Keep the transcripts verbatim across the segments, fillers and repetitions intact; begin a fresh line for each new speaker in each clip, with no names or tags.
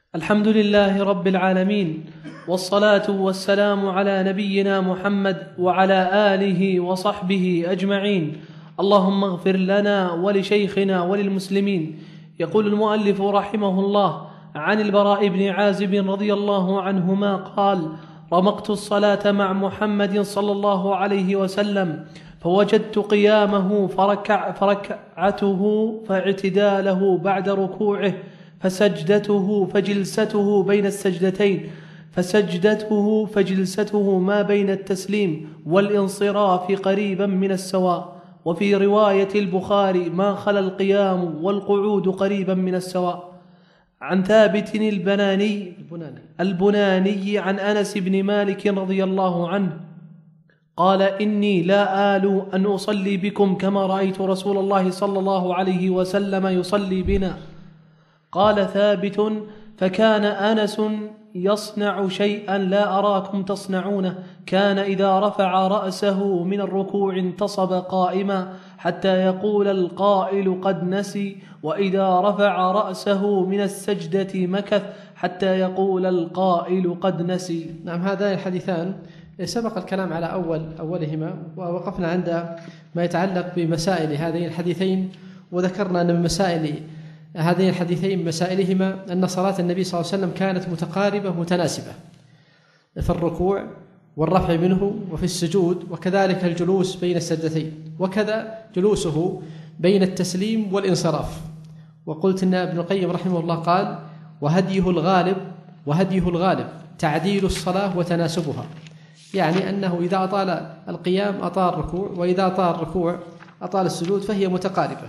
الحمد لله رب العالمين، والصلاة والسلام على نبينا محمد وعلى آله وصحبه أجمعين. اللهم اغفر لنا ولشيخنا وللمسلمين. يقول المؤلف رحمه الله عن البراء بن عازب رضي الله عنهما قال: رمقت الصلاة مع محمد صلى الله عليه وسلم فوجدت قيامه فركع فركعته فاعتداله بعد ركوعه فسجدته فجلسته بين السجدتين فسجدته فجلسته ما بين التسليم والانصراف قريبا من السواء. وفي رواية البخاري ما خلا القيام والقعود قريبا من السواء. عن ثابت البناني البناني عن أنس بن مالك رضي الله عنه قال: إني لا آل أن أصلي بكم كما رأيت رسول الله صلى الله عليه وسلم يصلي بنا. قال ثابت: فكان أنس يصنع شيئا لا أراكم تصنعونه، كان إذا رفع رأسه من الركوع انتصب قائما حتى يقول القائل قد نسي، وإذا رفع رأسه من السجدة مكث حتى يقول القائل قد نسي.
نعم، هذان الحديثان سبق الكلام على أول أولهما، ووقفنا عند ما يتعلق بمسائل هذين الحديثين، وذكرنا أن من مسائل هذين الحديثين مسائلهما أن صلاة النبي صلى الله عليه وسلم كانت متقاربة متناسبة في الركوع والرفع منه وفي السجود، وكذلك الجلوس بين السجدتين، وكذا جلوسه بين التسليم والانصراف. وقلت أن ابن القيم رحمه الله قال: وهديه الغالب وهديه الغالب تعديل الصلاة وتناسبها، يعني أنه إذا أطال القيام أطال الركوع، وإذا أطال الركوع أطال السجود، فهي متقاربة.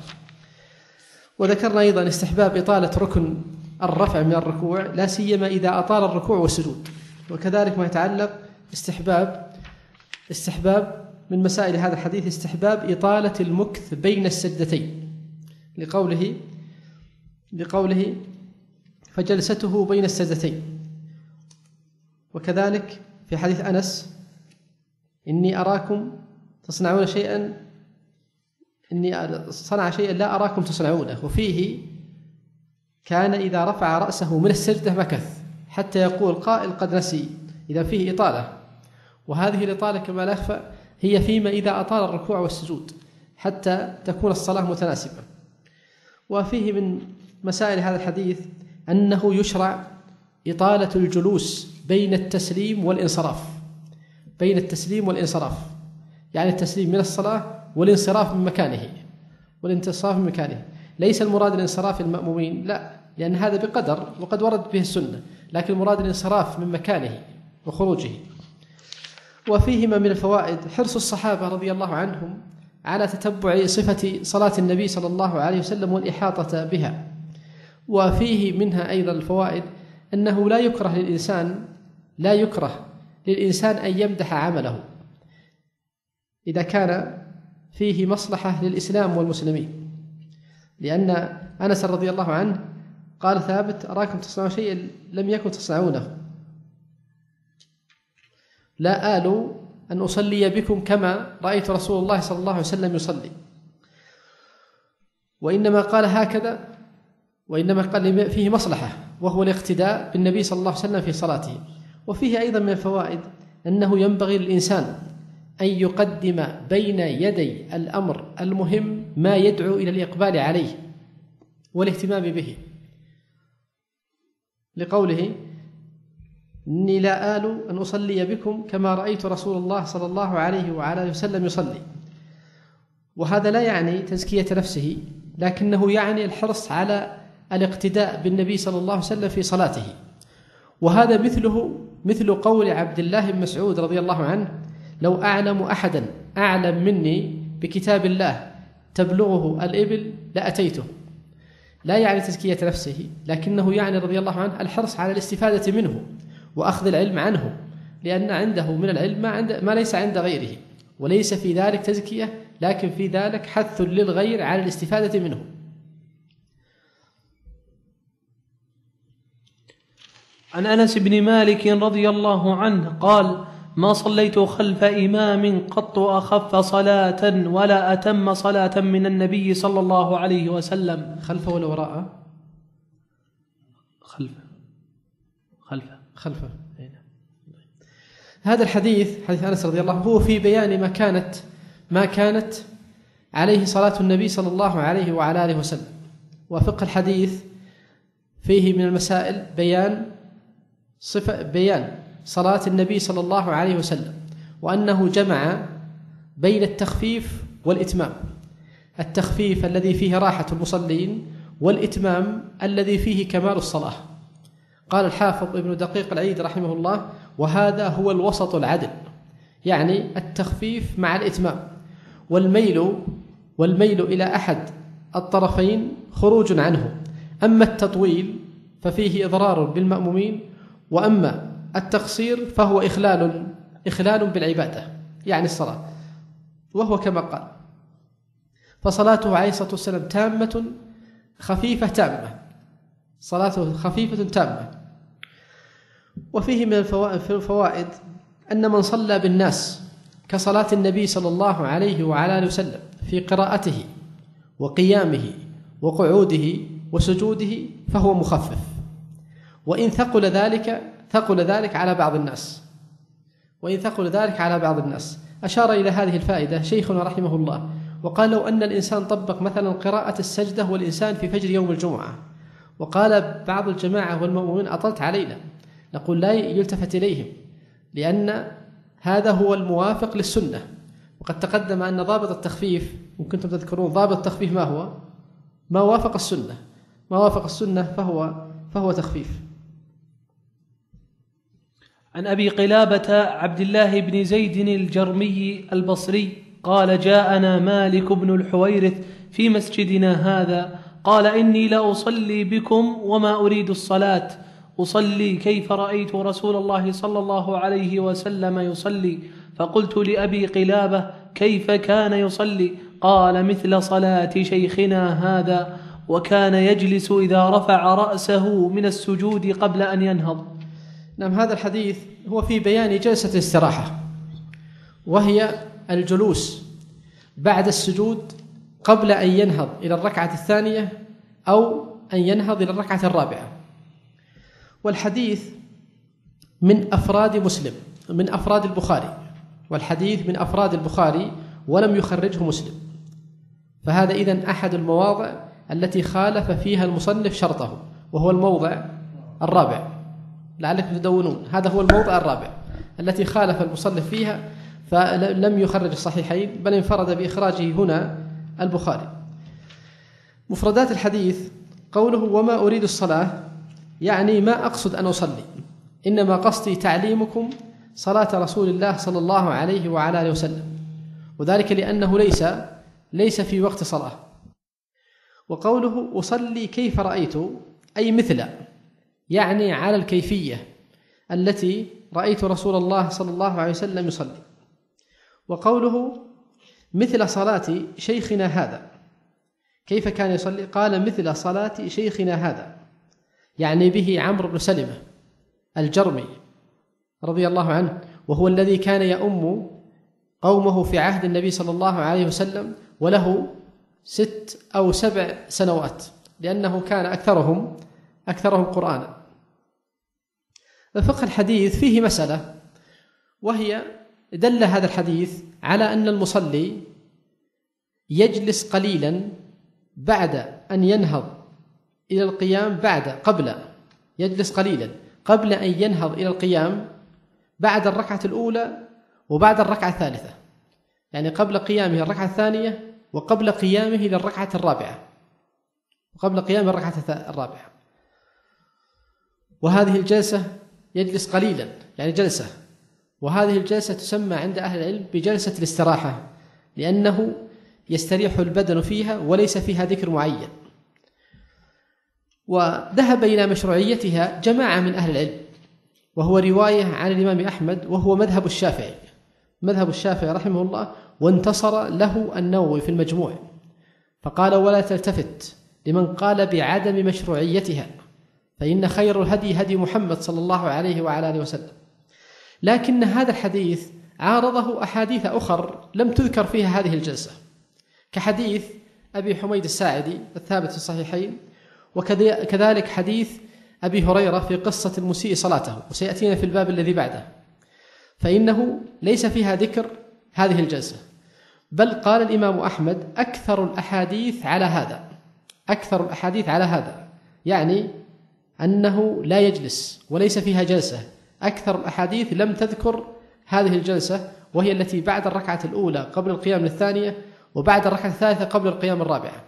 وذكرنا أيضا استحباب إطالة ركن الرفع من الركوع، لا سيما إذا أطال الركوع والسجود، وكذلك ما يتعلق استحباب استحباب من مسائل هذا الحديث استحباب إطالة المكث بين السجدتين، لقوله لقوله فجلسته بين السجدتين. وكذلك في حديث أنس: إني أراكم تصنعون شيئا إني صنع شيئا لا أراكم تصنعونه. وفيه كان إذا رفع رأسه من السجدة مكث حتى يقول قائل قد نسي، إذا فيه إطالة. وهذه الإطالة كما لا يخفى هي فيما إذا أطال الركوع والسجود حتى تكون الصلاة متناسبة. وفيه من مسائل هذا الحديث أنه يشرع إطالة الجلوس بين التسليم والانصراف بين التسليم والانصراف يعني التسليم من الصلاة والانصراف من مكانه والانتصاف من مكانه. ليس المراد الانصراف المأمومين، لا، لأن هذا بقدر وقد ورد به السنة، لكن المراد الانصراف من مكانه وخروجه. وفيهما من الفوائد حرص الصحابة رضي الله عنهم على تتبع صفة صلاة النبي صلى الله عليه وسلم والإحاطة بها. وفيه منها أيضا الفوائد أنه لا يكره للإنسان لا يكره للإنسان أن يمدح عمله إذا كان فيه مصلحة للإسلام والمسلمين، لأن أنس رضي الله عنه قال ثابت: أراكم تصنعون شيئا لم يكن تصنعونه، لا آل أن أصلي بكم كما رأيت رسول الله صلى الله عليه وسلم يصلي. وإنما قال هكذا وإنما قال فيه مصلحة، وهو الاقتداء بالنبي صلى الله عليه وسلم في صلاته. وفيه أيضا من الفوائد أنه ينبغي للإنسان أن يقدم بين يدي الأمر المهم ما يدعو إلى الإقبال عليه والاهتمام به، لقوله: إني لا آل أن أصلي بكم كما رأيت رسول الله صلى الله عليه وعلى وسلم يصلي. وهذا لا يعني تزكية نفسه، لكنه يعني الحرص على الاقتداء بالنبي صلى الله عليه وسلم في صلاته. وهذا مثله مثل قول عبد الله بن مسعود رضي الله عنه: لو أعلم أحدا أعلم مني بكتاب الله تبلغه الإبل لأتيته. لا يعني تزكية نفسه، لكنه يعني رضي الله عنه الحرص على الاستفادة منه وأخذ العلم عنه، لأن عنده من العلم ما, عند ما ليس عند غيره، وليس في ذلك تزكية، لكن في ذلك حث للغير على الاستفادة منه.
عن أنس بن مالك رضي الله عنه قال: ما صليت خلف إمام قط أخف صلاة ولا أتم صلاة من النبي صلى الله عليه وسلم.
خلفه ولا وراءه؟
خلفه. خلفه
خلفه. هذا الحديث حديث أنس رضي الله عنه هو في بيان ما كانت ما كانت عليه صلاة النبي صلى الله عليه وعلى آله وسلم. وفقه الحديث فيه من المسائل بيان صفة بيان صلاة النبي صلى الله عليه وسلم، وأنه جمع بين التخفيف والإتمام، التخفيف الذي فيه راحة المصلين والإتمام الذي فيه كمال الصلاة. قال الحافظ ابن دقيق العيد رحمه الله: وهذا هو الوسط العدل، يعني التخفيف مع الإتمام، والميل والميل إلى أحد الطرفين خروج عنه. أما التطويل ففيه إضرار بالمأمومين، وأما التقصير فهو إخلال إخلال بالعبادة يعني الصلاة، وهو كما قال. فصلاته عليه الصلاة والسلام تامة خفيفة تامة، صلاته خفيفة تامة. وفيه من الفوائد أن من صلى بالناس كصلاة النبي صلى الله عليه وعلى آله وسلم في قراءته وقيامه وقعوده وسجوده فهو مخفف، وإن ثقل ذلك ثقل ذلك على بعض الناس وإن ثقل ذلك على بعض الناس. أشار إلى هذه الفائدة شيخنا رحمه الله وقال: لو أن الإنسان طبق مثلا قراءة السجدة والإنسان في فجر يوم الجمعة، وقال بعض الجماعة والمؤمنين: أطلت علينا، نقول لا يلتفت إليهم، لأن هذا هو الموافق للسنة. وقد تقدم أن ضابط التخفيف، إن كنتم تذكرون، ضابط التخفيف ما هو؟ ما وافق السنة، ما وافق السنة فهو فهو تخفيف.
عن أبي قلابة عبد الله بن زيد الجرمي البصري قال: جاءنا مالك بن الحويرث في مسجدنا هذا، قال: إني لأصلي بكم وما أريد الصلاة، أصلي كيف رأيت رسول الله صلى الله عليه وسلم يصلي. فقلت لأبي قلابة: كيف كان يصلي؟ قال: مثل صلاة شيخنا هذا، وكان يجلس إذا رفع رأسه من السجود قبل أن ينهض.
نعم، هذا الحديث هو في بيان جلسة الاستراحة، وهي الجلوس بعد السجود قبل أن ينهض إلى الركعة الثانية أو أن ينهض إلى الركعة الرابعة. والحديث من أفراد مسلم، من أفراد البخاري، والحديث من أفراد البخاري ولم يخرجه مسلم، فهذا إذن أحد المواضع التي خالف فيها المصنف شرطه، وهو الموضع الرابع، لعلكم تدونون، هذا هو الموضع الرابع التي خالف المصنف فيها، فلم يخرج الصحيحين بل انفرد بإخراجه هنا البخاري. مفردات الحديث: قوله وما أريد الصلاة، يعني ما أقصد أن أصلي، إنما قصدي تعليمكم صلاة رسول الله صلى الله عليه وعلى آله وسلم، وذلك لأنه ليس ليس في وقت صلاة. وقوله أصلي كيف رأيت، أي مثل، يعني على الكيفية التي رأيت رسول الله صلى الله عليه وسلم يصلي. وقوله مثل صلاة شيخنا هذا، كيف كان يصلي؟ قال: مثل صلاة شيخنا هذا، يعني به عمرو بن سلمة الجرمي رضي الله عنه، وهو الذي كان يؤم قومه في عهد النبي صلى الله عليه وسلم، وله ست أو سبع سنوات، لأنه كان أكثرهم أكثرهم قرآنا. فقه الحديث فيه مسألة، وهي دل هذا الحديث على أن المصلي يجلس قليلا بعد أن ينهض إلى القيام، بعد قبل يجلس قليلا قبل أن ينهض إلى القيام بعد الركعة الأولى وبعد الركعة الثالثة، يعني قبل قيامه الركعة الثانية وقبل قيامه للركعة الرابعة وقبل قيام الركعة الرابعة. وهذه الجلسة يجلس قليلا، يعني جلسة، وهذه الجلسة تسمى عند أهل العلم بجلسة الاستراحة، لأنه يستريح البدن فيها وليس فيها ذكر معين. وذهب إلى مشروعيتها جماعة من أهل العلم، وهو رواية عن الإمام أحمد، وهو مذهب الشافعي مذهب الشافعي رحمه الله، وانتصر له النووي في المجموع فقال: ولا تلتفت لمن قال بعدم مشروعيتها، فإن خير الهدي هدي محمد صلى الله عليه وعلى آله وسلم. لكن هذا الحديث عارضه أحاديث أخر لم تذكر فيها هذه الجلسة، كحديث أبي حميد الساعدي الثابت في الصحيحين، وكذلك حديث أبي هريرة في قصة المسيء صلاته، وسيأتينا في الباب الذي بعده، فإنه ليس فيها ذكر هذه الجلسة، بل قال الإمام أحمد أكثر الأحاديث على هذا، أكثر الأحاديث على هذا، يعني أنه لا يجلس وليس فيها جلسة. أكثر الأحاديث لم تذكر هذه الجلسة، وهي التي بعد الركعة الأولى قبل القيام للثانية، وبعد الركعة الثالثة قبل القيام الرابعة.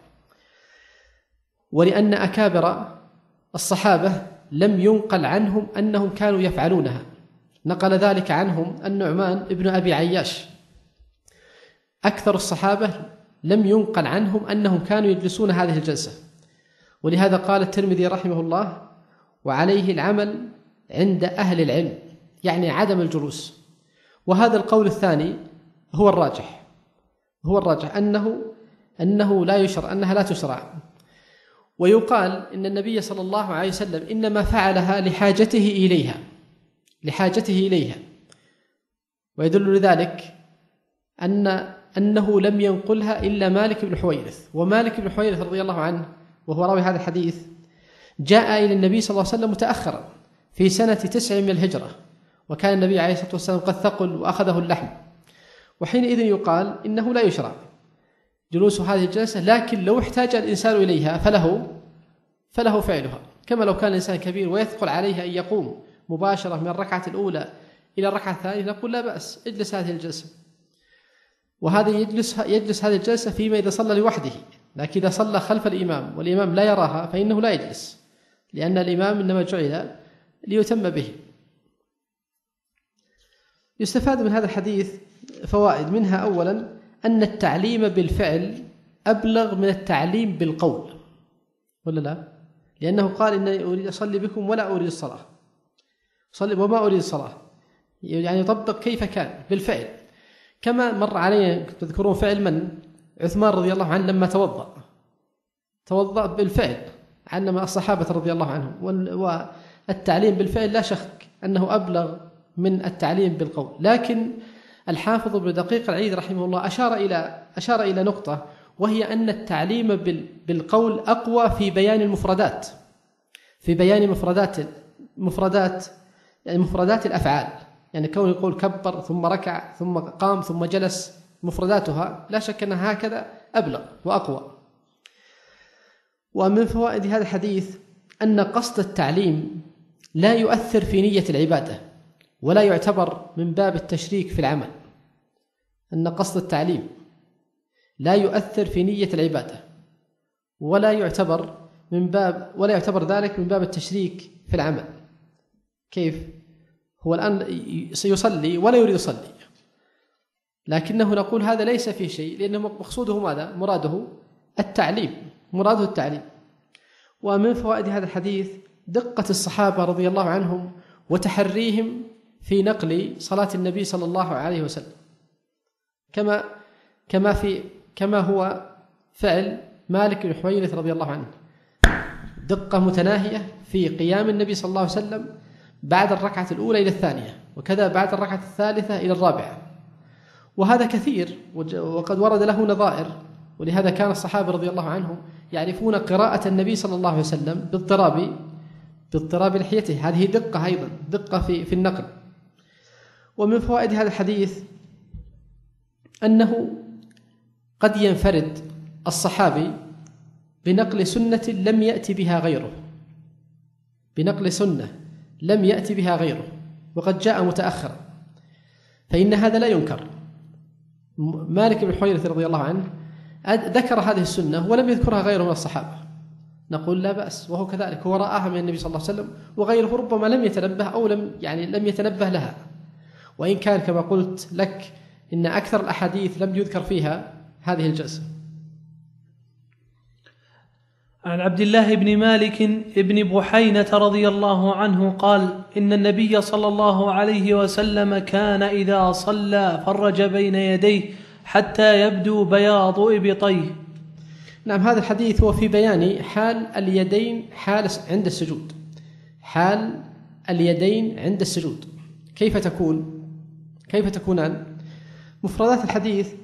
ولأن أكابر الصحابة لم ينقل عنهم أنهم كانوا يفعلونها، نقل ذلك عنهم النعمان ابن أبي عياش. أكثر الصحابة لم ينقل عنهم أنهم كانوا يجلسون هذه الجلسة، ولهذا قال الترمذي رحمه الله: وعليه العمل عند أهل العلم، يعني عدم الجلوس. وهذا القول الثاني هو الراجح، هو الراجح أنه أنه لا يشرع، أنها لا تشرع. ويقال إن النبي صلى الله عليه وسلم إنما فعلها لحاجته إليها، لحاجته إليها. ويدل لذلك أن أنه لم ينقلها إلا مالك بن حويرث، ومالك بن حويرث رضي الله عنه وهو راوي هذا الحديث جاء إلى النبي صلى الله عليه وسلم متأخرا في سنة تسع من الهجرة، وكان النبي عليه الصلاة والسلام قد ثقل وأخذه اللحم، وحينئذ يقال إنه لا يشرع جلوس هذه الجلسة، لكن لو احتاج الإنسان إليها فله فله فعلها، كما لو كان الإنسان كبير ويثقل عليه أن يقوم مباشرة من الركعة الأولى إلى الركعة الثانية، نقول لا بأس، اجلس هذه الجلسة. وهذا يجلس يجلس هذه الجلسة فيما إذا صلى لوحده، لكن إذا صلى خلف الإمام والإمام لا يراها فإنه لا يجلس، لأن الإمام إنما جعل ليتم به. يستفاد من هذا الحديث فوائد، منها أولا أن التعليم بالفعل أبلغ من التعليم بالقول، ولا لا؟ لأنه قال إنني أريد أصلي بكم ولا أريد الصلاة، صلي وما أريد الصلاة، يعني يطبق كيف كان بالفعل. كما مر علينا تذكرون فعل من؟ عثمان رضي الله عنه لما توضأ توضأ بالفعل، علم الصحابة رضي الله عنهم. والتعليم بالفعل لا شك أنه أبلغ من التعليم بالقول. لكن الحافظ ابن دقيق العيد رحمه الله أشار إلى أشار إلى نقطة، وهي أن التعليم بالقول أقوى في بيان المفردات، في بيان مفردات مفردات يعني مفردات الأفعال، يعني كونه يقول كبر ثم ركع ثم قام ثم جلس، مفرداتها لا شك أنها هكذا أبلغ وأقوى. ومن فوائد هذا الحديث أن قصد التعليم لا يؤثر في نية العبادة، ولا يعتبر من باب التشريك في العمل. أن قصد التعليم لا يؤثر في نية العبادة، ولا يعتبر من باب ولا يعتبر ذلك من باب التشريك في العمل. كيف؟ هو الآن سيصلي ولا يريد يصلي، لكنه نقول هذا ليس فيه شيء، لأنه مقصوده ماذا؟ مراده التعليم، مراده التعليم. ومن فوائد هذا الحديث دقة الصحابة رضي الله عنهم وتحريهم في نقل صلاة النبي صلى الله عليه وسلم، كما كما في كما هو فعل مالك بن حويرث رضي الله عنه، دقة متناهية في قيام النبي صلى الله عليه وسلم بعد الركعة الأولى إلى الثانية، وكذا بعد الركعة الثالثة إلى الرابعة. وهذا كثير وقد ورد له نظائر، ولهذا كان الصحابة رضي الله عنهم يعرفون قراءة النبي صلى الله عليه وسلم باضطراب باضطراب لحيته. هذه دقة أيضا، دقة في في النقل. ومن فوائد هذا الحديث أنه قد ينفرد الصحابي بنقل سنة لم يأتي بها غيره، بنقل سنة لم يأتي بها غيره وقد جاء متأخرا، فإن هذا لا ينكر. مالك بن حويرث رضي الله عنه ذكر هذه السنة ولم يذكرها غيره من الصحابة، نقول لا بأس، وهو كذلك، هو رآها من النبي صلى الله عليه وسلم، وغيره ربما لم يتنبه أو لم يعني لم يتنبه لها. وإن كان كما قلت لك إن أكثر الأحاديث لم يذكر فيها هذه الجلسة.
عن عبد الله بن مالك بن بحينة رضي الله عنه قال: إن النبي صلى الله عليه وسلم كان إذا صلى فرج بين يديه حتى يبدو بياض إبطيه.
نعم، هذا الحديث هو في بيان حال اليدين حال عند السجود، حال اليدين عند السجود كيف تكون كيف تكونان. مفردات الحديث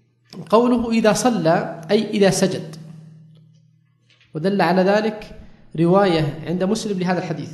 قوله إذا صلى أي إذا سجد، ودل على ذلك رواية عند مسلم لهذا الحديث.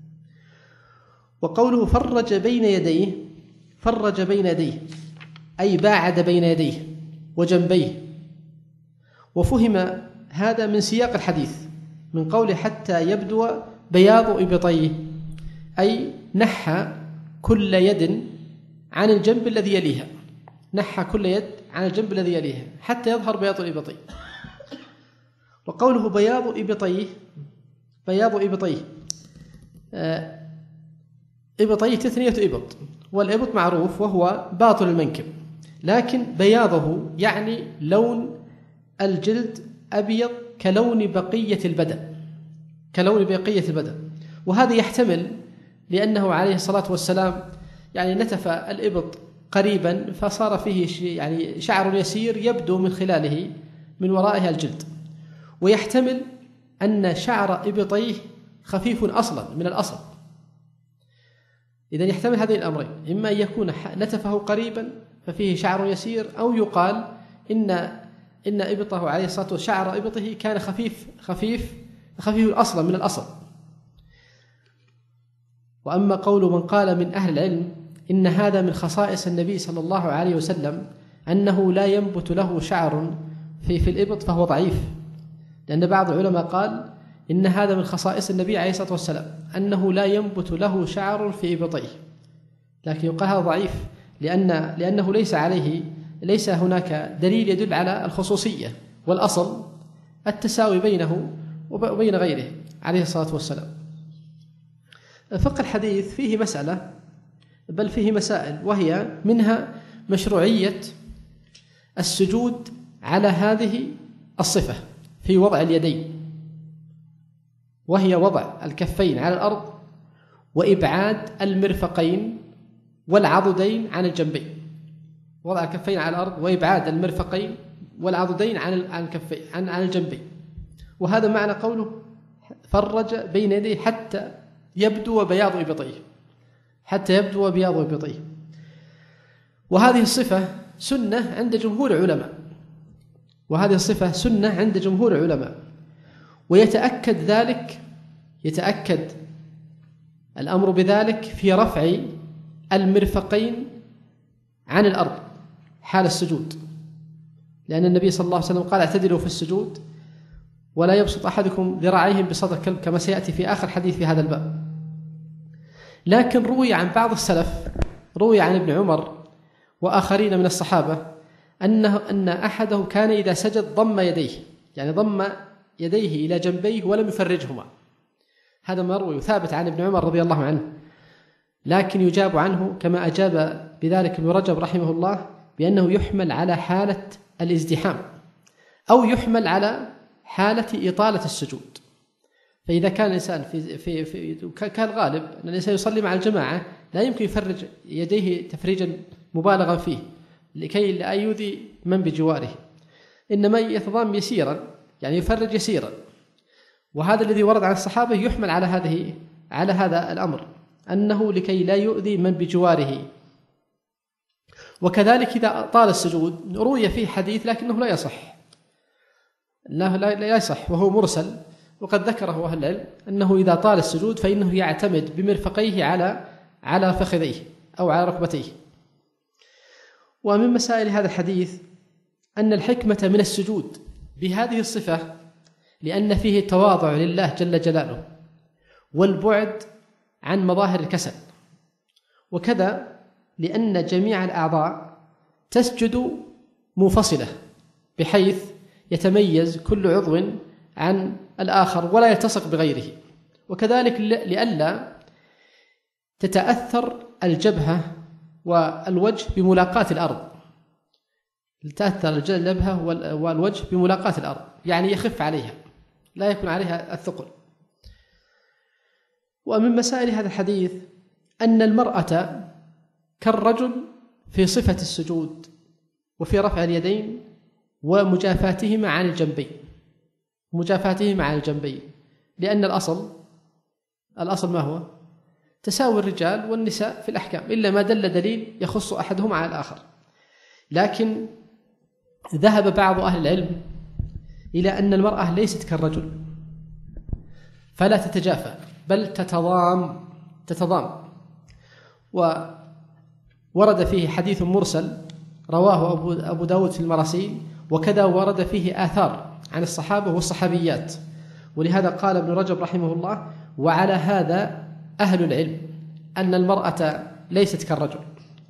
وقوله فرج بين يديه، فرج بين يديه أي باعد بين يديه وجنبيه. وفهم هذا من سياق الحديث من قوله حتى يبدو بياض إبطيه، أي نحى كل يد عن الجنب الذي يليها، نحى كل يد عن الجنب الذي يليها حتى يظهر بياض الإبطي. وقوله بياض إبطيه، بياض إبطيه آه إبطيه تثنية إبط، والإبط معروف وهو باطن المنكب، لكن بياضه يعني لون الجلد أبيض كلون بقية البدن، كلون بقية البدن. وهذا يحتمل لأنه عليه الصلاة والسلام يعني نتف الإبط قريبا فصار فيه يعني شعر يسير يبدو من خلاله من ورائها الجلد. ويحتمل أن شعر إبطيه خفيف أصلا من الأصل، إذن يحتمل هذه الأمرين، إما أن يكون نتفه قريبا ففيه شعر يسير، أو يقال إن إن إبطه عليه الصلاة والسلام شعر إبطه كان خفيف خفيف خفيف أصلا من الأصل. وأما قول من قال من أهل العلم إن هذا من خصائص النبي صلى الله عليه وسلم أنه لا ينبت له شعر في في الإبط فهو ضعيف، لأن بعض العلماء قال إن هذا من خصائص النبي عليه الصلاة والسلام أنه لا ينبت له شعر في إبطيه، لكن يقال هذا ضعيف لأن لأنه ليس عليه ليس هناك دليل يدل على الخصوصية، والأصل التساوي بينه وبين غيره عليه الصلاة والسلام. فقه الحديث فيه مسألة بل فيه مسائل، وهي منها مشروعية السجود على هذه الصفة في وضع اليدين، وهي وضع الكفين على الأرض وإبعاد المرفقين والعضدين عن الجنبين، وضع الكفين على الأرض وإبعاد المرفقين والعضدين عن الكفين عن عن الجنبين. وهذا معنى قوله فرج بين يديه حتى يبدو بياض إبطيه، حتى يبدو بياض إبطيه. وهذه الصفة سنة عند جمهور العلماء، وهذه الصفة سنة عند جمهور العلماء. ويتأكد ذلك يتأكد الأمر بذلك في رفع المرفقين عن الأرض حال السجود، لأن النبي صلى الله عليه وسلم قال اعتدلوا في السجود ولا يبسط أحدكم ذراعيهم بصدر كلب، كما سيأتي في آخر حديث في هذا الباب. لكن روي عن بعض السلف، روي عن ابن عمر وآخرين من الصحابة أنه أن أحده كان إذا سجد ضم يديه، يعني ضم يديه إلى جنبيه ولم يفرجهما. هذا مروي وثابت عن ابن عمر رضي الله عنه، لكن يجاب عنه كما أجاب بذلك ابن رجب رحمه الله بأنه يحمل على حالة الازدحام، أو يحمل على حالة إطالة السجود. فإذا كان الإنسان في في في كالغالب أن الإنسان يصلي مع الجماعة لا يمكن يفرج يديه تفريجا مبالغا فيه لكي لا يؤذي من بجواره، إنما يتضام يسيرا، يعني يفرج يسيرا. وهذا الذي ورد عن الصحابة يحمل على هذه على هذا الأمر، أنه لكي لا يؤذي من بجواره. وكذلك إذا طال السجود روي فيه حديث لكنه لا يصح، لا لا يصح وهو مرسل، وقد ذكره أهل العلم أنه إذا طال السجود فإنه يعتمد بمرفقيه على على فخذيه أو على ركبتيه. ومن مسائل هذا الحديث أن الحكمة من السجود بهذه الصفة لأن فيه التواضع لله جل جلاله والبعد عن مظاهر الكسل، وكذا لأن جميع الأعضاء تسجد منفصلة بحيث يتميز كل عضو عن الآخر ولا يلتصق بغيره، وكذلك لئلا تتأثر الجبهة والوجه بملاقاة الأرض، تتأثر الجبهة والوجه بملاقاة الأرض، يعني يخف عليها لا يكون عليها الثقل. ومن مسائل هذا الحديث أن المرأة كالرجل في صفة السجود وفي رفع اليدين ومجافاتهما عن الجنبين، مجافاتهما عن الجنبين، لأن الأصل الأصل ما هو؟ تساوي الرجال والنساء في الأحكام، إلا ما دل دليل يخص أحدهما على الآخر. لكن ذهب بعض أهل العلم إلى أن المرأة ليست كالرجل، فلا تتجافى بل تتضام تتضام وورد فيه حديث مرسل رواه أبو, أبو داود في المراسيل، وكذا ورد فيه آثار عن الصحابة والصحابيات. ولهذا قال ابن رجب رحمه الله: وعلى هذا أهل العلم أن المرأة ليست كالرجل.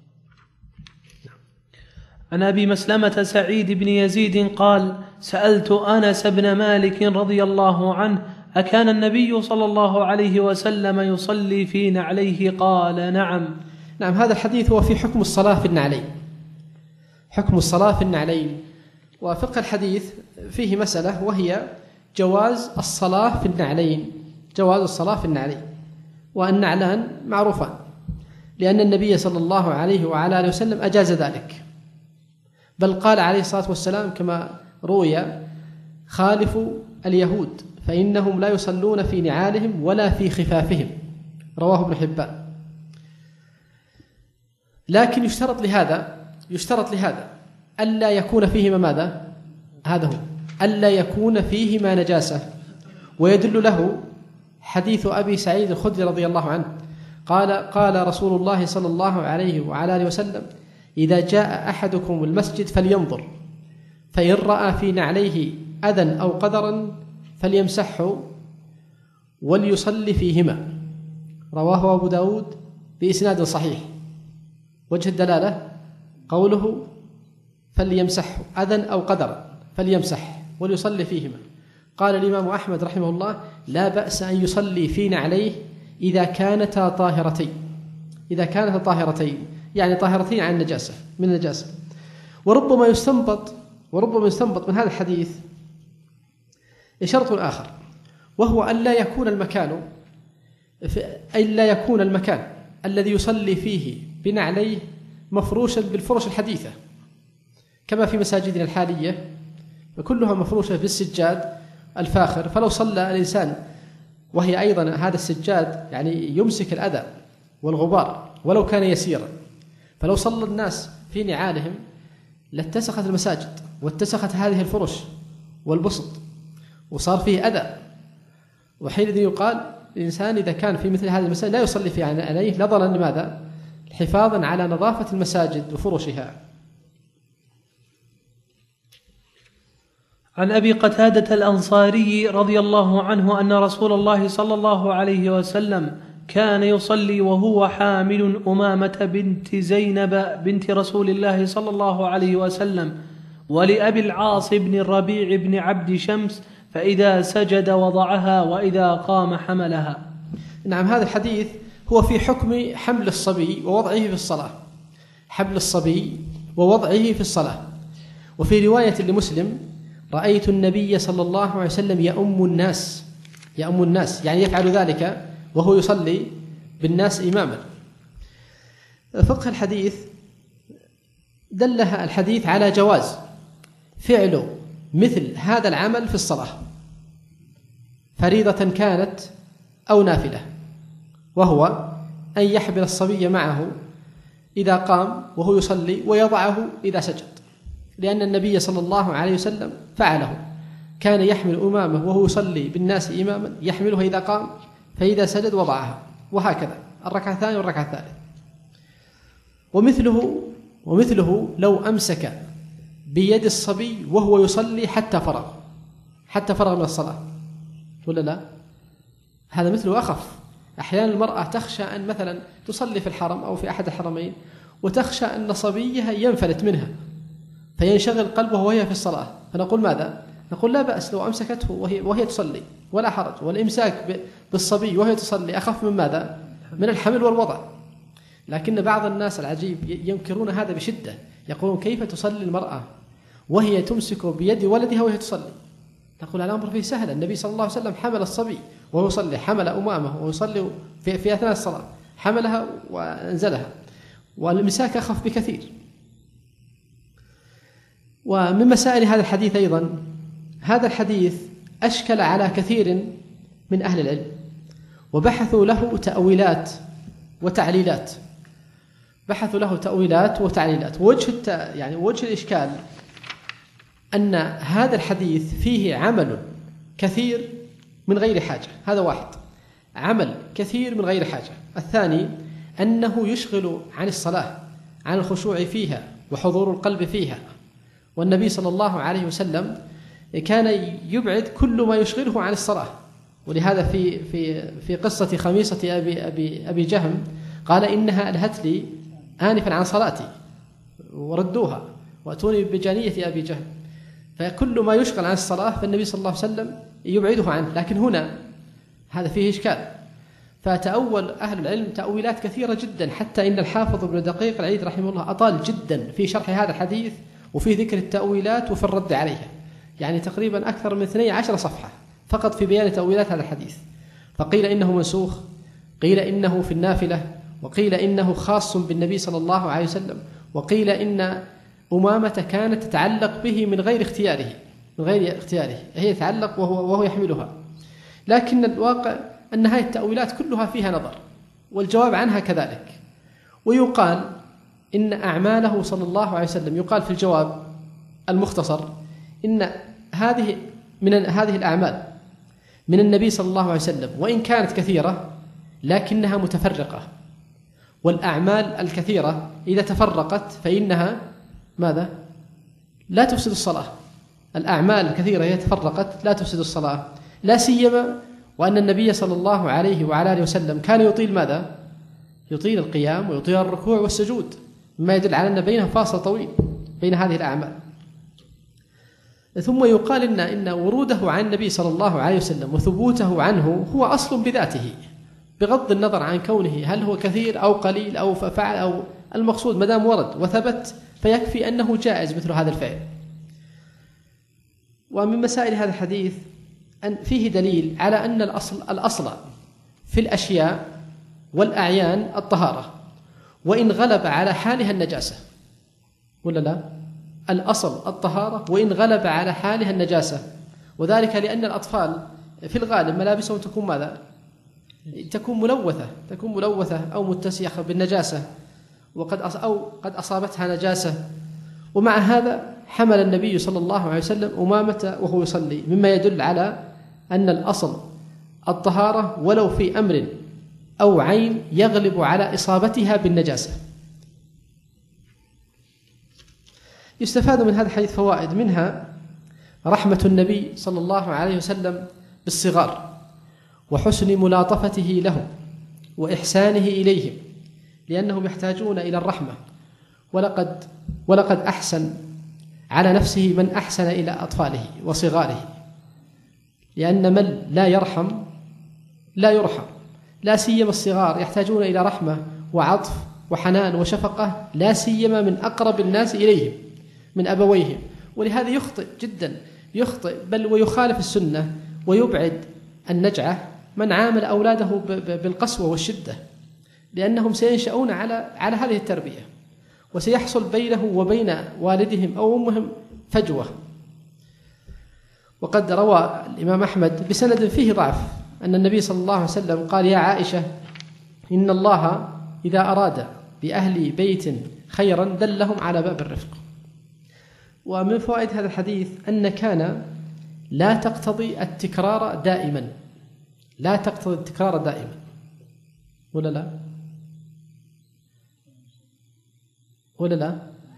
عن أبي مسلمة سعيد بن يزيد قال: سألت أنس بن مالك رضي الله عنه: أكان النبي صلى الله عليه وسلم يصلي في نعليه؟ قال: نعم.
نعم، هذا الحديث هو في حكم الصلاة في النعلين، حكم الصلاة في النعلين. وفقه الحديث فيه مسألة، وهي جواز الصلاة في النعلين، جواز الصلاة في النعلين. والنعلان معروفان، لأن النبي صلى الله عليه وعلى آله وسلم أجاز ذلك، بل قال عليه الصلاة والسلام كما روي: خالفوا اليهود فإنهم لا يصلون في نعالهم ولا في خفافهم، رواه ابن حبان. لكن يشترط لهذا يشترط لهذا ألا يكون فيهما ماذا؟ هذا هو، ألا يكون فيهما نجاسة. ويدل له حديث أبي سعيد الخدري رضي الله عنه قال: قال رسول الله صلى الله عليه وعلى آله وسلم: إذا جاء أحدكم المسجد فلينظر، فإن رأى في نعليه أذى أو قدرا فليمسحه وليصلي فيهما، رواه أبو داود بإسناد صحيح. وجه الدلالة قوله فليمسحه، أذى أو قدرا فليمسح وليصلي فيهما. قال الإمام أحمد رحمه الله: لا بأس أن يصلي في نعليه إذا كانتا طاهرتين، إذا كانتا طاهرتين يعني طاهرتين عن النجاسة، من النجاسة. وربما يستنبط وربما يستنبط من هذا الحديث شرط آخر، وهو أن لا يكون المكان أن لا يكون المكان الذي يصلي فيه بنعليه مفروشا بالفرش الحديثة، كما في مساجدنا الحالية كلها مفروشة بالسجاد الفاخر. فلو صلى الإنسان وهي أيضا هذا السجاد يعني يمسك الأذى والغبار ولو كان يسيرا، فلو صلى الناس في نعالهم لاتسخت المساجد واتسخت هذه الفرش والبسط وصار فيه أذى. وحينئذ يقال الإنسان إذا كان في مثل هذه المساجد لا يصلي في عليه، نظرا لماذا؟ حفاظا على نظافة المساجد وفرشها.
عن أبي قتادة الأنصاري رضي الله عنه أن رسول الله صلى الله عليه وسلم كان يصلي وهو حامل أمامة بنت زينب بنت رسول الله صلى الله عليه وسلم، ولأبي العاص بن الربيع بن عبد شمس، فإذا سجد وضعها وإذا قام حملها.
نعم، هذا الحديث هو في حكم حمل الصبي ووضعه في الصلاة، حمل الصبي ووضعه في الصلاة. وفي رواية لمسلم: رأيت النبي صلى الله عليه وسلم يؤم الناس يؤم الناس يعني يفعل ذلك وهو يصلي بالناس إماما. فقه الحديث دلها الحديث على جواز فعل مثل هذا العمل في الصلاة، فريضة كانت أو نافلة، وهو أن يحمل الصبي معه إذا قام وهو يصلي ويضعه إذا سجد، لأن النبي صلى الله عليه وسلم فعله، كان يحمل أمامه وهو يصلي بالناس إماما، يحملها إذا قام، فإذا سجد وضعها، وهكذا الركعة الثانية والركعة الثالثة. ومثله ومثله لو أمسك بيد الصبي وهو يصلي حتى فرغ حتى فرغ من الصلاة، ولا لا؟ هذا مثله أخف. أحيانا المرأة تخشى أن مثلا تصلي في الحرم أو في أحد الحرمين وتخشى أن صبيها ينفلت منها فينشغل قلبه وهي في الصلاة، فنقول ماذا؟ نقول لا بأس لو أمسكته وهي, وهي تصلي ولا حرج، والإمساك بالصبي وهي تصلي أخف من ماذا؟ من الحمل والوضع. لكن بعض الناس العجيب ينكرون هذا بشدة، يقولون كيف تصلي المرأة وهي تمسك بيد ولدها وهي تصلي؟ نقول الأمر فيه سهل، النبي صلى الله عليه وسلم حمل الصبي وهو يصلي، حمل أمامه ويصلي في, في أثناء الصلاة، حملها وأنزلها، والإمساك أخف بكثير. ومن مسائل هذا الحديث أيضا، هذا الحديث أشكل على كثير من أهل العلم وبحثوا له تأويلات وتعليلات بحثوا له تأويلات وتعليلات ووجه الت... يعني وجه الإشكال أن هذا الحديث فيه عمل كثير من غير حاجة، هذا واحد، عمل كثير من غير حاجة. الثاني أنه يشغل عن الصلاة، عن الخشوع فيها وحضور القلب فيها. والنبي صلى الله عليه وسلم كان يبعد كل ما يشغله عن الصلاة. ولهذا في في في قصة خميصة أبي أبي أبي جهم قال إنها ألهت لي آنفا عن صلاتي وردوها وأتوني بجانية أبي جهم. فكل ما يشغل عن الصلاة فالنبي صلى الله عليه وسلم يبعده عنه. لكن هنا هذا فيه إشكال، فتأول أهل العلم تأويلات كثيرة جدا، حتى إن الحافظ ابن دقيق العيد رحمه الله أطال جدا في شرح هذا الحديث وفي ذكر التأويلات وفي الرد عليها، يعني تقريبا أكثر من اثنتي عشرة صفحة فقط في بيان تأويلات هذا الحديث. فقيل إنه منسوخ، قيل إنه في النافلة، وقيل إنه خاص بالنبي صلى الله عليه وسلم، وقيل إن أمامة كانت تتعلق به من غير اختياره من غير اختياره هي تتعلق وهو, وهو يحملها. لكن الواقع أن هذه التأويلات كلها فيها نظر، والجواب عنها كذلك. ويقال إن أعماله صلى الله عليه وسلم، يقال في الجواب المختصر إن هذه من هذه الأعمال من النبي صلى الله عليه وسلم وإن كانت كثيرة لكنها متفرقة، والأعمال الكثيرة إذا تفرقت فإنها ماذا؟ لا تفسد الصلاة. الأعمال الكثيرة إذا تفرقت لا تفسد الصلاة، لا سيما وأن النبي صلى الله عليه وعلى آله وسلم كان يطيل ماذا؟ يطيل القيام ويطيل الركوع والسجود، مما يدل على أن بينها فاصل طويل بين هذه الأعمال. ثم يقال إن إن وروده عن النبي صلى الله عليه وسلم وثبوته عنه هو أصل بذاته، بغض النظر عن كونه هل هو كثير أو قليل أو فعل أو المقصود، ما دام ورد وثبت فيكفي أنه جائز مثل هذا الفعل. ومن مسائل هذا الحديث أن فيه دليل على أن الأصل الأصل في الأشياء والأعيان الطهارة، وإن غلب على حالها النجاسة، ولا لا؟ الأصل الطهارة وإن غلب على حالها النجاسة، وذلك لأن الأطفال في الغالب ملابسهم تكون ماذا؟ تكون ملوثة تكون ملوثة أو متسخة بالنجاسة وقد أو قد أصابتها نجاسة. ومع هذا حمل النبي صلى الله عليه وسلم أمامة وهو يصلي، مما يدل على أن الأصل الطهارة ولو في أمر أو عين يغلب على إصابتها بالنجاسة. يستفاد من هذا الحديث فوائد، منها رحمة النبي صلى الله عليه وسلم بالصغار وحسن ملاطفته لهم وإحسانه إليهم، لأنهم يحتاجون إلى الرحمة. ولقد ولقد أحسن على نفسه من أحسن إلى أطفاله وصغاره، لأن من لا يرحم لا يرحم، لا سيما الصغار يحتاجون إلى رحمة وعطف وحنان وشفقة، لا سيما من أقرب الناس إليهم من أبويهم. ولهذا يخطئ جدا يخطئ بل ويخالف السنة ويبعد النجعة من عامل أولاده بالقسوة والشدة، لأنهم سينشأون على على هذه التربية، وسيحصل بينه وبين والدهم أو أمهم فجوة. وقد روى الإمام أحمد بسند فيه ضعف أن النبي صلى الله عليه وسلم قال: يا عائشة، إن الله إذا أراد بأهل بيت خيرا دلهم على باب الرفق. ومن فوائد هذا الحديث أن كان لا تقتضي التكرار دائما لا تقتضي التكرار دائما ولا لا ولا لا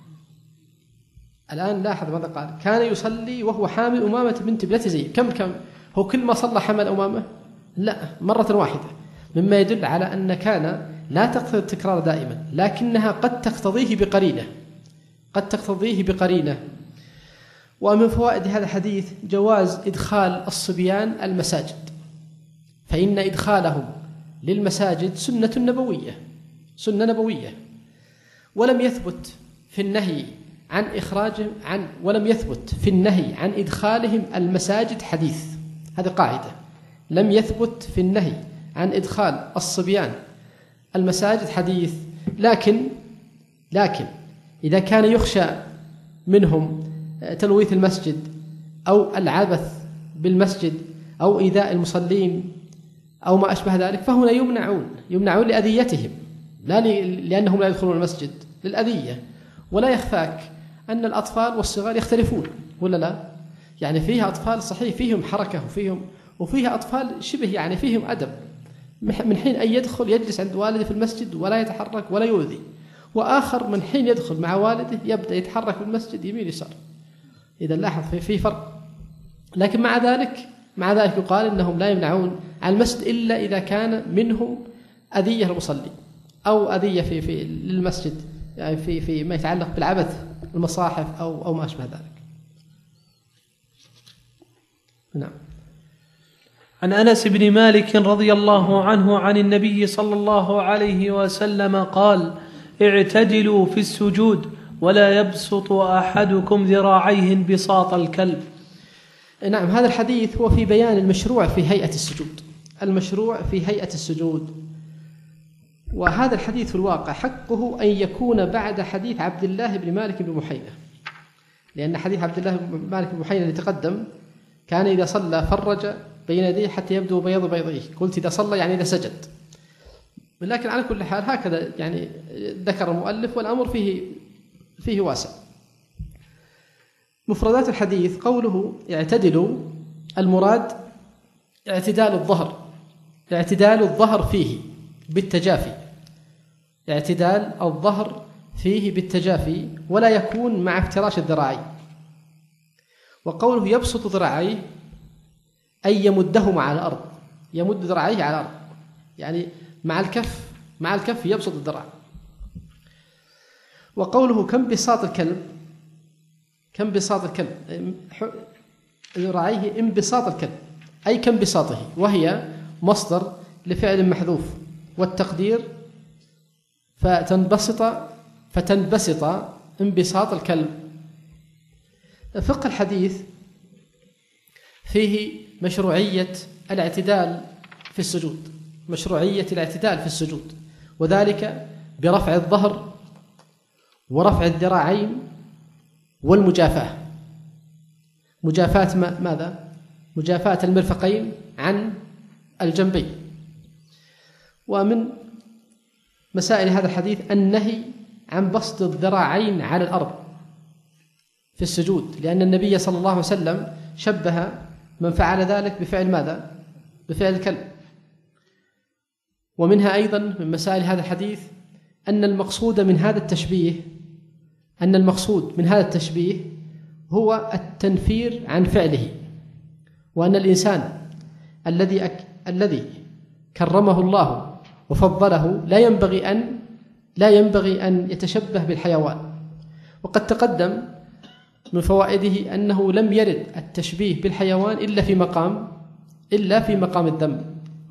الآن لاحظ ماذا قال: كان يصلي وهو حامل أمامة بنت ابنة زيد. كم كم هو كل ما صلى حمل أمامة؟ لا، مرة واحدة، مما يدل على أن كان لا تقتضي التكرار دائما، لكنها قد تقتضيه بقرينة قد تقتضيه بقرينة. ومن فوائد هذا الحديث جواز إدخال الصبيان المساجد، فإن إدخالهم للمساجد سنة نبوية سنة نبوية ولم يثبت في النهي عن إخراجهم عن ولم يثبت في النهي عن إدخالهم المساجد حديث. هذه قاعدة، لم يثبت في النهي عن إدخال الصبيان المساجد حديث. لكن لكن إذا كان يخشى منهم تلويث المسجد أو العبث بالمسجد أو إيذاء المصلين أو ما أشبه ذلك، فهنا يمنعون يمنعون لأذيتهم، لا لأنهم لا يدخلون المسجد، للأذية. ولا يخفاك أن الأطفال والصغار يختلفون ولا لا؟ يعني فيها أطفال صحيح فيهم حركة وفيهم وفيها أطفال شبه يعني فيهم أدب، من حين أن يدخل يجلس عند والده في المسجد ولا يتحرك ولا يؤذي، وآخر من حين يدخل مع والده يبدأ يتحرك في المسجد يمين يسار. إذا لاحظ في في فرق. لكن مع ذلك مع ذلك يقال إنهم لا يمنعون عن المسجد إلا إذا كان منهم أذية المصلي أو أذية في في للمسجد، يعني في في ما يتعلق بالعبث، المصاحف أو أو ما أشبه ذلك. نعم.
عن أنس بن مالك رضي الله عنه عن النبي صلى الله عليه وسلم قال: اعتدلوا في السجود ولا يبسط أحدكم ذراعيه بساط الكلب.
نعم، هذا الحديث هو في بيان المشروع في هيئة السجود، المشروع في هيئة السجود. وهذا الحديث في الواقع حقه أن يكون بعد حديث عبد الله بن مالك بن محينة، لأن حديث عبد الله بن مالك بن محينة اللي تقدم كان إذا صلى فرج بين يديه حتى يبدو بياض بيضيه، قلت إذا صلى يعني إذا سجد، لكن على كل حال هكذا يعني ذكر المؤلف، والأمر فيه فيه واسع. مفردات الحديث قوله اعتدلوا، المراد اعتدال الظهر، اعتدال الظهر فيه بالتجافي، اعتدال الظهر فيه بالتجافي ولا يكون مع افتراش الذراعين. وقوله يبسط ذراعيه أي يمدهما على الأرض، يمد ذراعيه على الأرض، يعني مع الكف مع الكف يبسط الذراع. وقوله كم بساط الكلب، كم بساط الكلب ذراعيه انبساط الكلب أي كم بساطه، وهي مصدر لفعل محذوف، والتقدير فتنبسط فتنبسط انبساط الكلب. فقه الحديث فيه مشروعية الاعتدال في السجود، مشروعية الاعتدال في السجود، وذلك برفع الظهر ورفع الذراعين والمجافاة. مجافاة ماذا؟ مجافاة المرفقين عن الجنبين. ومن مسائل هذا الحديث النهي عن بسط الذراعين على الأرض في السجود، لأن النبي صلى الله عليه وسلم شبه من فعل ذلك بفعل ماذا؟ بفعل الكلب. ومنها أيضا من مسائل هذا الحديث أن المقصود من هذا التشبيه أن المقصود من هذا التشبيه هو التنفير عن فعله، وأن الإنسان الذي أك... الذي كرمه الله وفضله لا ينبغي أن لا ينبغي أن يتشبه بالحيوان. وقد تقدم من فوائده أنه لم يرد التشبيه بالحيوان إلا في مقام إلا في مقام الذم.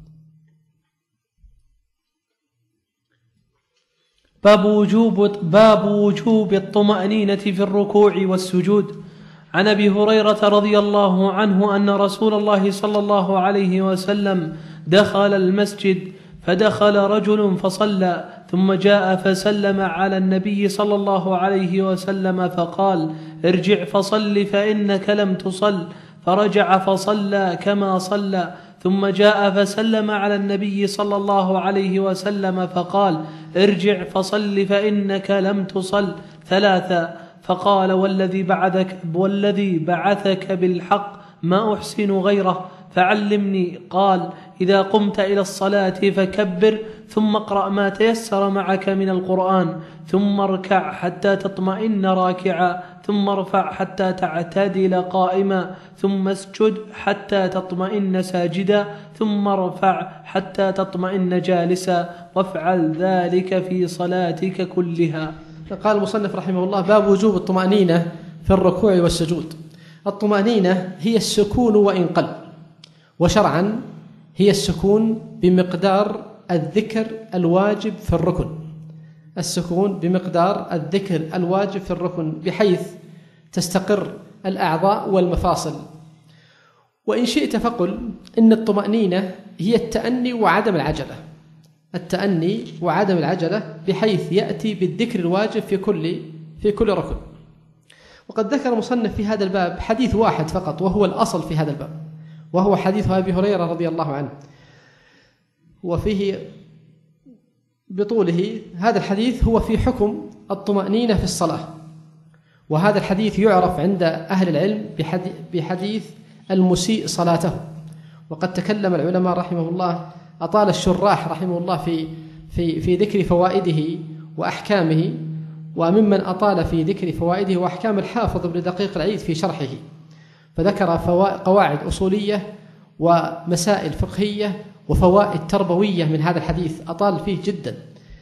باب وجوب باب وجوب الطمأنينة في الركوع والسجود. عن أبي هريرة رضي الله عنه أن رسول الله صلى الله عليه وسلم دخل المسجد فدخل رجل فصلى ثم جاء فسلم على النبي صلى الله عليه وسلم فقال: ارجع فصل فإنك لم تصل، فرجع فصلى كما صلى، ثم جاء فسلم على النبي صلى الله عليه وسلم فقال: ارجع فصل فإنك لم تصل ثلاثا، فقال: والذي بعثك والذي بعثك بالحق ما أحسن غيره فعلمني. قال: إذا قمت إلى الصلاة فكبر، ثم اقرأ ما تيسر معك من القرآن، ثم اركع حتى تطمئن راكعا، ثم ارفع حتى تعتدل قائما، ثم اسجد حتى تطمئن ساجدا، ثم ارفع حتى تطمئن جالسا، وافعل ذلك في صلاتك كلها.
قال المصنف رحمه الله: باب وجوب الطمأنينة في الركوع والسجود. الطمأنينة هي السكون وإن قل، وشرعا هي السكون بمقدار الذكر الواجب في الركن، السكون بمقدار الذكر الواجب في الركن بحيث تستقر الأعضاء والمفاصل. وإن شئت فقل إن الطمأنينة هي التأني وعدم العجلة، التأني وعدم العجلة بحيث يأتي بالذكر الواجب في كل في كل ركن. وقد ذكر المصنف في هذا الباب حديث واحد فقط وهو الأصل في هذا الباب، وهو حديث أبي هريرة رضي الله عنه، وفيه بطوله هذا الحديث هو في حكم الطمأنينة في الصلاة. وهذا الحديث يعرف عند أهل العلم بحديث المسيء صلاته، وقد تكلم العلماء رحمه الله، أطال الشراح رحمه الله في في في ذكر فوائده وأحكامه، وممن أطال في ذكر فوائده وأحكام الحافظ ابن دقيق العيد في شرحه، فذكر قواعد أصولية ومسائل فقهية وفوائد تربوية من هذا الحديث، أطال فيه جدا.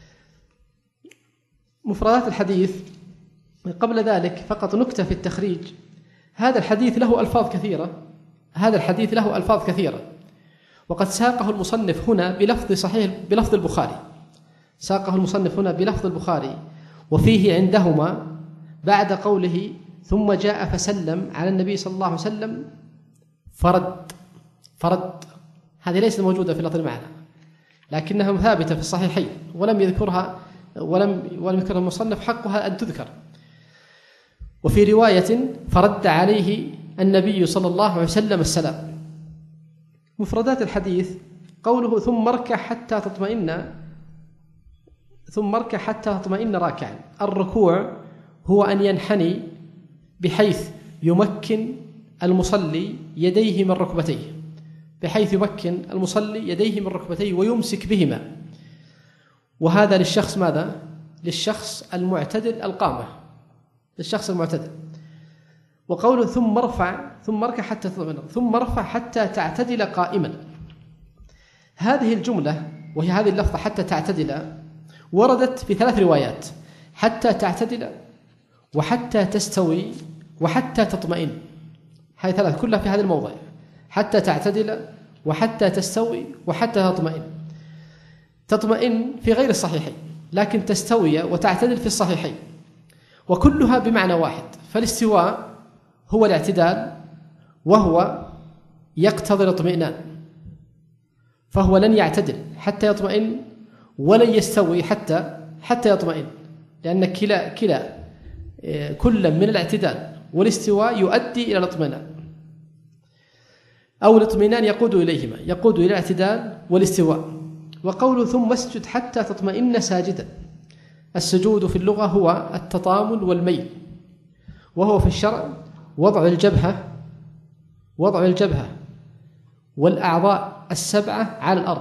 مفردات الحديث قبل ذلك فقط نكتة في التخريج. هذا الحديث له ألفاظ كثيرة هذا الحديث له ألفاظ كثيرة وقد ساقه المصنف هنا بلفظ صحيح بلفظ البخاري ساقه المصنف هنا بلفظ البخاري، وفيه عندهما بعد قوله ثم جاء فسلم على النبي صلى الله عليه وسلم فرد فرد هذه ليست موجودة في لفظ المعنى، لكنها ثابتة في الصحيحين ولم يذكرها ولم ولم يذكرها المصنف، حقها أن تذكر. وفي رواية فرد عليه النبي صلى الله عليه وسلم السلام. مفردات الحديث قوله ثم اركع حتى تطمئن ثم اركع حتى تطمئن راكعا. الركوع هو أن ينحني بحيث يمكن المصلي يديه من ركبتيه بحيث يمكن المصلي يديه من ركبتيه ويمسك بهما، وهذا للشخص ماذا؟ للشخص المعتدل القامة للشخص المعتدل. وقوله ثم ارفع ثم اركع حتى تطمئن ثم ارفع حتى تعتدل قائما. هذه الجملة وهي هذه اللفظة حتى تعتدل وردت في ثلاث روايات: حتى تعتدل وحتى تستوي وحتى تطمئن. هذه ثلاث كلها في هذا الموضع: حتى تعتدل وحتى تستوي وحتى تطمئن. تطمئن في غير الصحيحين، لكن تستوي وتعتدل في الصحيحين، وكلها بمعنى واحد. فالاستواء هو الاعتدال وهو يقتضي الاطمئنان، فهو لن يعتدل حتى يطمئن ولن يستوي حتى حتى يطمئن، لأن كلا كلا كل من الاعتدال والاستواء يؤدي إلى الاطمئنان، أو الاطمئنان يقود إليهما يقود إلى الاعتدال والاستواء. وقوله ثم اسجد حتى تطمئن ساجدا. السجود في اللغة هو التطامن والميل، وهو في الشرع وضع الجبهة وضع الجبهة والأعضاء السبعة على الأرض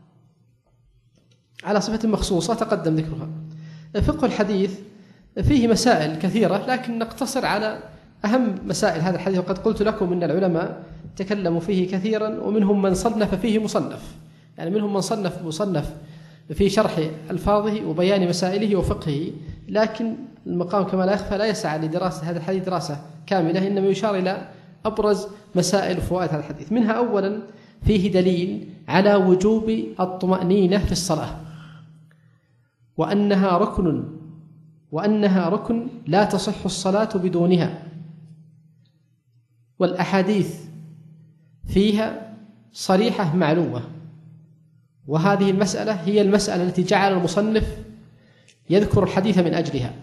على صفة مخصوصة تقدم ذكرها. فقه الحديث فيه مسائل كثيرة، لكن نقتصر على أهم مسائل هذا الحديث. وقد قلت لكم إن العلماء تكلموا فيه كثيرا، ومنهم من صنف فيه مصنف، يعني منهم من صنف مصنف في شرح ألفاظه وبيان مسائله وفقهه، لكن المقام كما لا يخفى لا يسعى لدراسة هذا الحديث دراسة كاملة، إنما يشار إلى أبرز مسائل وفوائد هذا الحديث. منها أولا فيه دليل على وجوب الطمأنينة في الصلاة، وأنها ركن وأنها ركن لا تصح الصلاة بدونها، والأحاديث فيها صريحة معلومة. وهذه المسألة هي المسألة التي جعل المصنف يذكر الحديث من أجلها.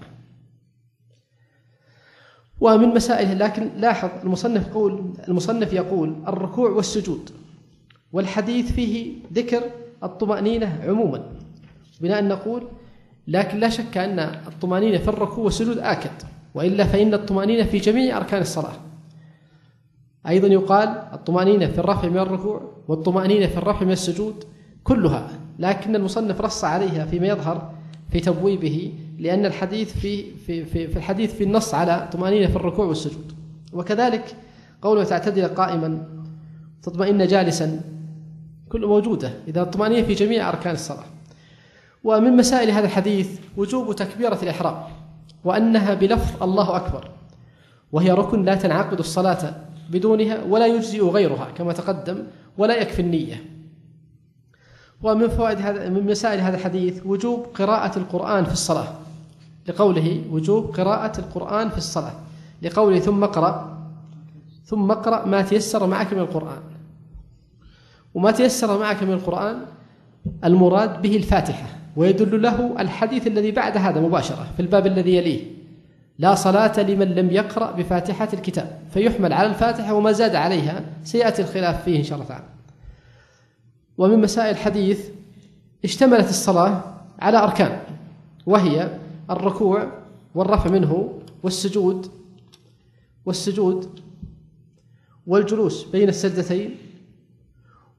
ومن مسائله، لكن لاحظ المصنف قول المصنف يقول الركوع والسجود، والحديث فيه ذكر الطمأنينة عموما، بناء نقول لكن لا شك أن الطمأنينة في الركوع والسجود آكد، وإلا فإن الطمأنينة في جميع أركان الصلاة. أيضا يقال الطمأنينة في الرفع من الركوع والطمأنينة في الرفع من السجود كلها، لكن المصنف رص عليها فيما يظهر في تبويبه، لأن الحديث في في في, في الحديث في النص على طمأنينة في الركوع والسجود. وكذلك قوله تعتدل قائما تطمئن جالسا كله موجودة إذا الطمأنينة في جميع أركان الصلاة. ومن مسائل هذا الحديث وجوب تكبيرة الإحرام، وأنها بلفظ الله أكبر، وهي ركن لا تنعقد الصلاة بدونها ولا يجزئ غيرها كما تقدم، ولا يكفي النية. ومن فوائد هذا من مسائل هذا الحديث وجوب قراءة القرآن في الصلاة، لقوله وجوب قراءة القرآن في الصلاة، لقوله ثم اقرأ ثم اقرأ ما تيسر معك من القرآن. وما تيسر معك من القرآن المراد به الفاتحة، ويدل له الحديث الذي بعد هذا مباشرة في الباب الذي يليه: لا صلاة لمن لم يقرأ بفاتحة الكتاب، فيحمل على الفاتحة وما زاد عليها سيأتي الخلاف فيه إن شاء الله تعالى. ومن مسائل الحديث اشتملت الصلاة على أركان، وهي الركوع والرفع منه والسجود والسجود والجلوس بين السجدتين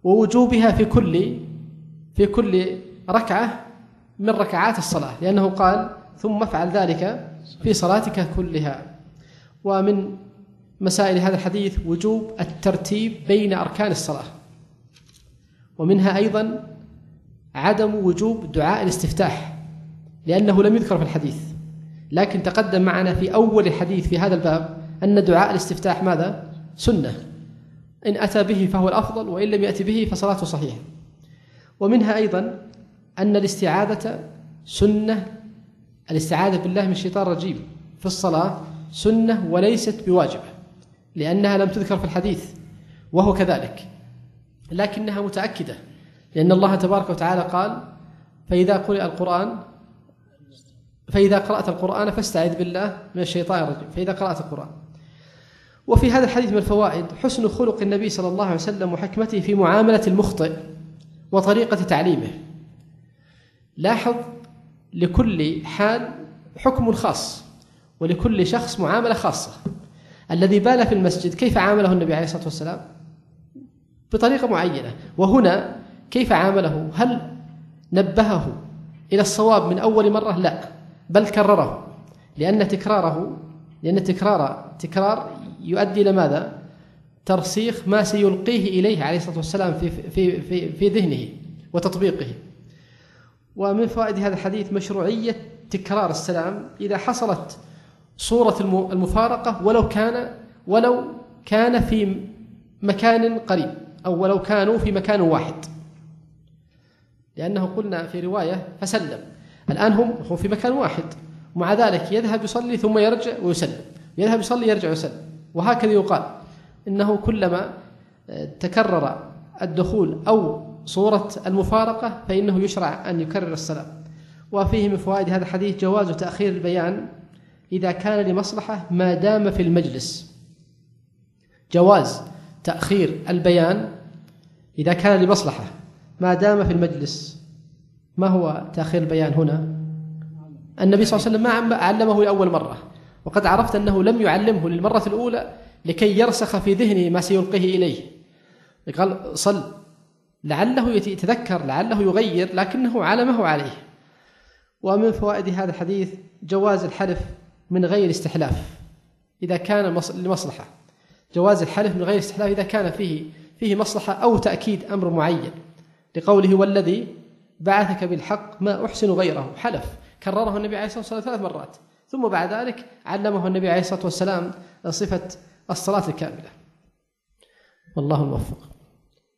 ووجوبها في كل في كل ركعة من ركعات الصلاة، لأنه قال ثم افعل ذلك في صلاتك كلها. ومن مسائل هذا الحديث وجوب الترتيب بين أركان الصلاة، ومنها أيضا عدم وجوب دعاء الاستفتاح لأنه لم يذكر في الحديث، لكن تقدم معنا في أول الحديث في هذا الباب أن دعاء الاستفتاح ماذا؟ سنة، إن أتى به فهو الأفضل، وإن لم يأتي به فصلاته صحيحة. ومنها أيضا أن الاستعاذة سنة، الاستعاذة بالله من الشيطان الرجيم في الصلاة سنة وليست بواجبة، لأنها لم تذكر في الحديث، وهو كذلك، لكنها متأكدة، لأن الله تبارك وتعالى قال فإذا قرئ القرآن فإذا قرأت القرآن فاستعذ بالله من الشيطان الرجيم، فإذا قرأت القرآن. وفي هذا الحديث من الفوائد حسن خلق النبي صلى الله عليه وسلم وحكمته في معاملة المخطئ وطريقة تعليمه. لاحظ لكل حال حكم خاص، ولكل شخص معاملة خاصة. الذي بال في المسجد كيف عامله النبي عليه الصلاة والسلام؟ بطريقة معينة. وهنا كيف عامله؟ هل نبهه إلى الصواب من أول مرة؟ لا، بل كرره، لأن تكراره لأن تكرار تكرار يؤدي إلى ماذا؟ ترسيخ ما سيلقيه إليه عليه الصلاة والسلام في في في في ذهنه وتطبيقه. ومن فوائد هذا الحديث مشروعية تكرار السلام إذا حصلت صورة المفارقة، ولو كان ولو كان في مكان قريب، أو ولو كانوا في مكان واحد، لأنه قلنا في رواية فسلم، الآن هم هم في مكان واحد، ومع ذلك يذهب يصلي ثم يرجع ويسلم، يذهب يصلي يرجع ويسلم، وهكذا يقال إنه كلما تكرر الدخول أو صورة المفارقة فإنه يشرع أن يكرر السلام. وفيه من فوائد هذا الحديث جواز تأخير البيان إذا كان لمصلحة ما دام في المجلس. جواز تأخير البيان إذا كان لمصلحة ما دام في المجلس. ما هو تأخير البيان هنا؟ النبي صلى الله عليه وسلم ما علمه لأول مرة، وقد عرفت أنه لم يعلمه للمرة الأولى لكي يرسخ في ذهنه ما سيلقيه إليه. قال صل، لعله يتذكر، لعله يغير، لكنه علمه عليه. ومن فوائد هذا الحديث جواز الحلف من غير استحلاف إذا كان لمصلحة، جواز الحلف من غير استحلاف إذا كان فيه فيه مصلحة أو تأكيد أمر معين، لقوله والذي بعثك بالحق ما أحسن غيره، حلف كرره النبي عليه الصلاة والسلام ثلاث مرات، ثم بعد ذلك علمه النبي عليه الصلاة والسلام صفة الصلاة الكاملة. والله الموفق.